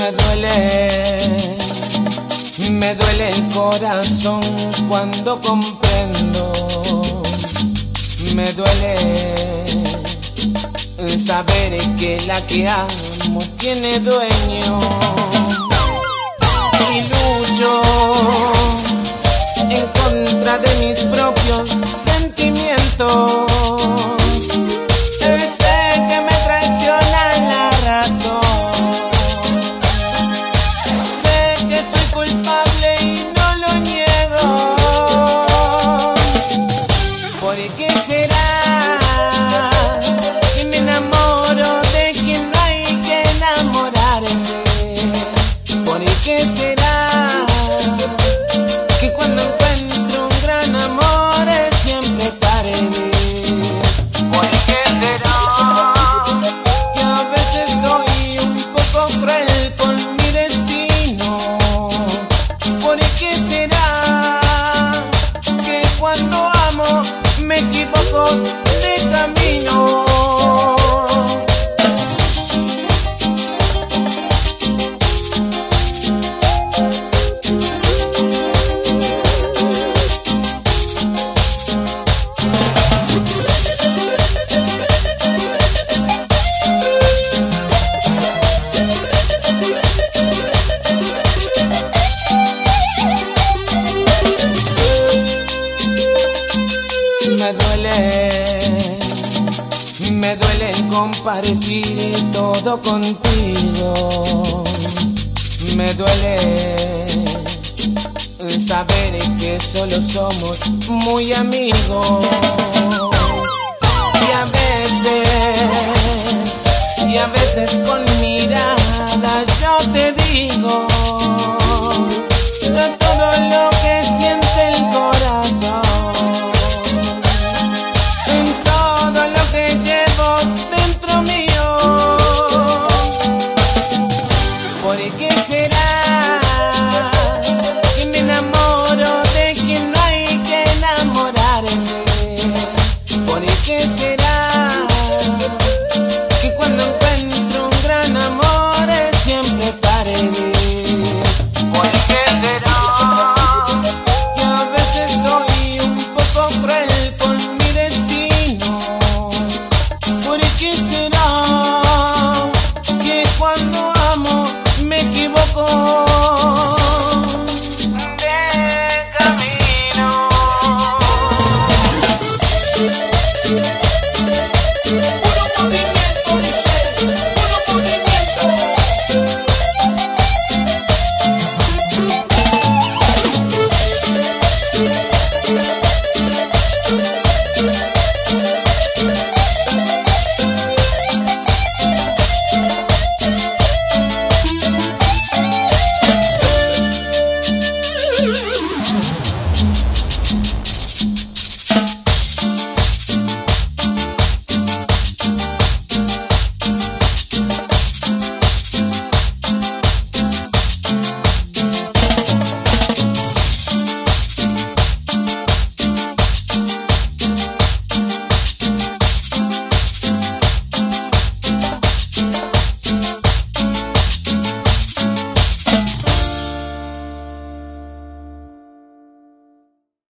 Me duele el corazón cuando comprendo, me duele saber que la que amo tiene dueño. Y lucho en contra de mis propios sentimientos. Sé que me traiciona la razón, sé que soy culpable y no lo niego. ¿Por qué será que me enamoro de quien no hay que enamorarse? ¿Por qué será que cuando encuentro un gran amor es siempre tarde? ¿Por qué será que a veces soy un poco cruel con mi destino? ¿Por qué será que cuando amo me equivoco de camino? Me duele el compartir todo contigo. Me duele saber que solo somos muy amigos. Y a veces con miradas yo te digo todo lo que siente el corazón. ¿Por qué será que me enamoro de quien no hay que enamorarse? ¿Por qué será que cuando encuentro un gran amor es siempre tarde? ¿Por qué será que a veces soy un poco cruel con mi destino? ¿Por qué será que cuando amo me equivoco